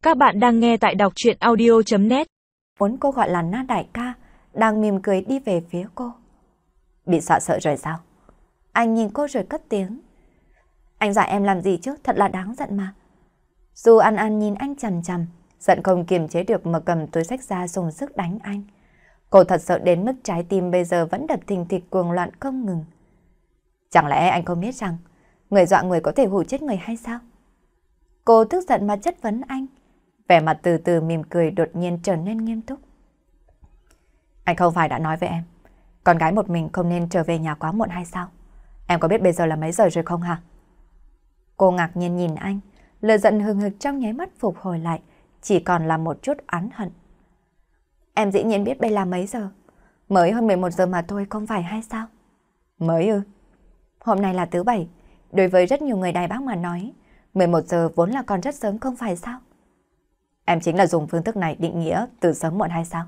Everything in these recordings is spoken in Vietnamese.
Các bạn đang nghe tại đọc truyện audio.net. Muốn cô gọi là Na đại ca, đang mỉm cười đi về phía cô. Bị dọa sợ rồi sao? Anh nhìn cô rồi cất tiếng. Anh dọa em làm gì chứ, thật là đáng giận mà. Dù An An nhìn anh chằm chằm, giận không kiềm chế được mà cầm túi xách ra dùng sức đánh anh. Cô thật sợ đến mức trái tim bây giờ vẫn đập thình thịch cuồng loạn không ngừng. Chẳng lẽ anh không biết rằng người dọa người có thể hù chết người hay sao? Cô tức giận mà chất vấn anh. Vẻ mặt từ từ mỉm cười đột nhiên trở nên nghiêm túc. Anh không phải đã nói với em, con gái một mình không nên trở về nhà quá muộn hay sao? Em có biết bây giờ là mấy giờ rồi không hả? Cô ngạc nhiên nhìn anh, lửa giận hừng hực trong nháy mắt phục hồi lại, chỉ còn là một chút oán hận. Em dĩ nhiên biết bây là mấy giờ, mới hơn 11 giờ mà thôi không phải hay sao? Mới ư? Hôm nay là thứ Bảy, đối với rất nhiều người Đài Bắc mà nói, 11 giờ vốn là còn rất sớm không phải sao? Em chính là dùng phương thức này định nghĩa từ sớm muộn hay sao?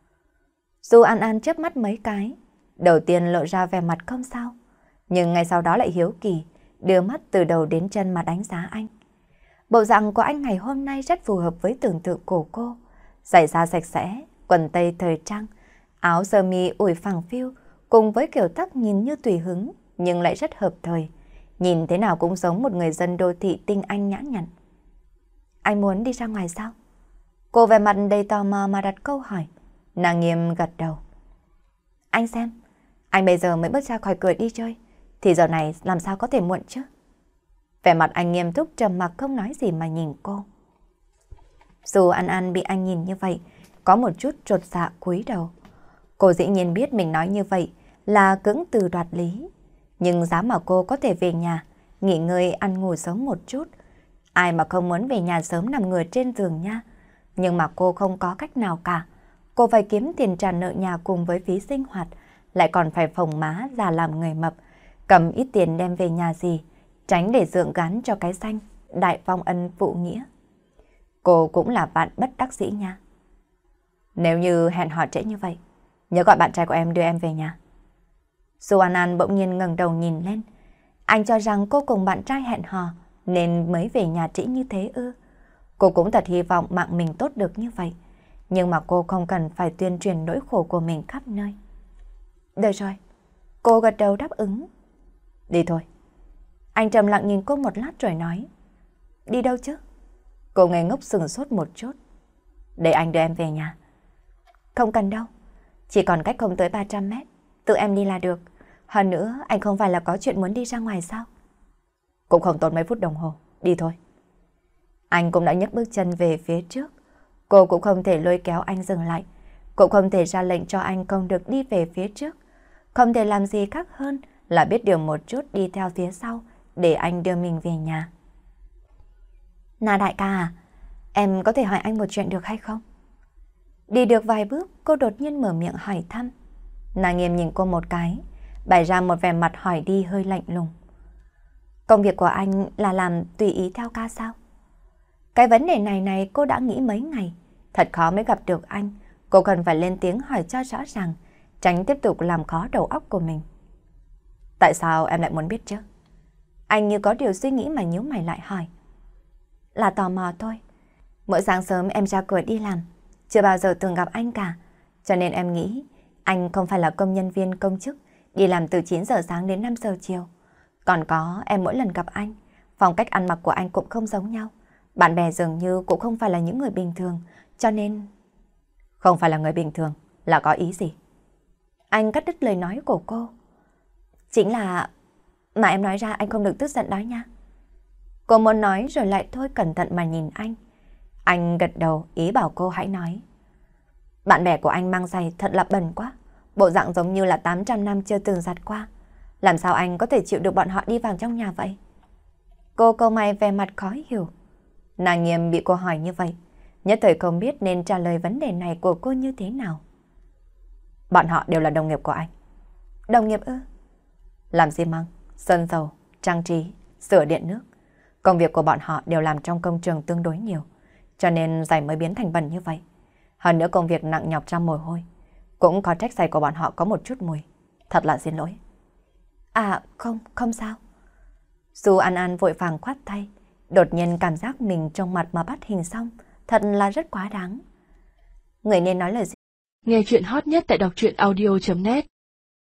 Dù An An chớp mắt mấy cái, đầu tiên lộ ra vẻ mặt không sao, nhưng ngay sau đó lại hiếu kỳ, đưa mắt từ đầu đến chân mà đánh giá anh. Bộ dạng của anh ngày hôm nay rất phù hợp với tưởng tượng của cô. Giày da sạch sẽ, quần tây thời trang, áo sơ mi ủi phẳng phiu, cùng với kiểu tóc nhìn như tùy hứng, nhưng lại rất hợp thời. Nhìn thế nào cũng giống một người dân đô thị tinh anh nhã nhặn. Anh muốn đi ra ngoài sao? Cô vẻ mặt đầy tò mò mà đặt câu hỏi. Nàng nghiêm gật đầu. Anh xem, anh bây giờ mới bước ra khỏi cửa đi chơi, thì giờ này làm sao có thể muộn chứ? Vẻ mặt anh nghiêm túc trầm mặc không nói gì mà nhìn cô. Dù An An bị anh nhìn như vậy, có một chút chột dạ cúi đầu. Cô dĩ nhiên biết mình nói như vậy là cưỡng từ đoạt lý. Nhưng giá mà cô có thể về nhà, nghỉ ngơi ăn ngủ sớm một chút. Ai mà không muốn về nhà sớm nằm ngửa trên giường nha. Nhưng mà cô không có cách nào cả. Cô phải kiếm tiền trả nợ nhà cùng với phí sinh hoạt, lại còn phải phồng má ra làm người mập, cầm ít tiền đem về nhà gì, tránh để dượng gán cho cái danh đại vong ân phụ nghĩa. Cô cũng là bạn bất đắc dĩ nha. Nếu như hẹn hò trễ như vậy, nhớ gọi bạn trai của em đưa em về nhà. Dù An An bỗng nhiên ngẩng đầu nhìn lên, anh cho rằng cô cùng bạn trai hẹn hò nên mới về nhà trễ như thế ư? Cô cũng thật hy vọng mạng mình tốt được như vậy. Nhưng mà cô không cần phải tuyên truyền nỗi khổ của mình khắp nơi. Được rồi. Cô gật đầu đáp ứng. Đi thôi. Anh trầm lặng nhìn cô một lát rồi nói. Đi đâu chứ? Cô ngây ngốc sững sốt một chút. Để anh đưa em về nhà. Không cần đâu. Chỉ còn cách không tới 300 mét. Tự em đi là được. Hơn nữa anh không phải là có chuyện muốn đi ra ngoài sao? Cũng không tốn mấy phút đồng hồ. Đi thôi. Anh cũng đã nhấc bước chân về phía trước. Cô cũng không thể lôi kéo anh dừng lại. Cũng không thể ra lệnh cho anh không được đi về phía trước. Không thể làm gì khác hơn là biết điều một chút đi theo phía sau để anh đưa mình về nhà. Na đại ca à, em có thể hỏi anh một chuyện được hay không? Đi được vài bước, cô đột nhiên mở miệng hỏi thăm. Na nghiêm nhìn cô một cái, bày ra một vẻ mặt hỏi đi hơi lạnh lùng. Công việc của anh là làm tùy ý theo ca sao? Cái vấn đề này cô đã nghĩ mấy ngày. Thật khó mới gặp được anh. Cô cần phải lên tiếng hỏi cho rõ ràng, tránh tiếp tục làm khó đầu óc của mình. Tại sao em lại muốn biết chứ? Anh như có điều suy nghĩ mà nhíu mày lại hỏi. Là tò mò thôi. Mỗi sáng sớm em ra cửa đi làm, chưa bao giờ từng gặp anh cả. Cho nên em nghĩ anh không phải là công nhân viên công chức, đi làm từ 9 giờ sáng đến 5 giờ chiều. Còn có em mỗi lần gặp anh, phong cách ăn mặc của anh cũng không giống nhau. Bạn bè dường như cũng không phải là những người bình thường, cho nên... Không phải là người bình thường, là có ý gì? Anh cắt đứt lời nói của cô. Chính là... Mà em nói ra anh không được tức giận đó nha. Cô muốn nói rồi lại thôi cẩn thận mà nhìn anh. Anh gật đầu ý bảo cô hãy nói. Bạn bè của anh mang giày thật là bẩn quá. Bộ dạng giống như là 800 năm chưa từng giặt qua. Làm sao anh có thể chịu được bọn họ đi vào trong nhà vậy? Cô câu mày vẻ mặt khó hiểu. Nàng nghiêm bị cô hỏi như vậy, nhất thời không biết nên trả lời vấn đề này của cô như thế nào. Bọn họ đều là đồng nghiệp của anh. Đồng nghiệp ư? Làm xi măng, sơn dầu, trang trí, sửa điện nước. Công việc của bọn họ đều làm trong công trường tương đối nhiều, cho nên giày mới biến thành bẩn như vậy. Hơn nữa công việc nặng nhọc ra mồ hôi, cũng có trách giày của bọn họ có một chút mùi. Thật là xin lỗi. À không sao. Dù An An vội vàng khoát tay, đột nhiên cảm giác mình trong mặt mà bắt hình xong, thật là rất quá đáng. Người nên nói lời gì? Nghe chuyện hot nhất tại đọc truyện audio.net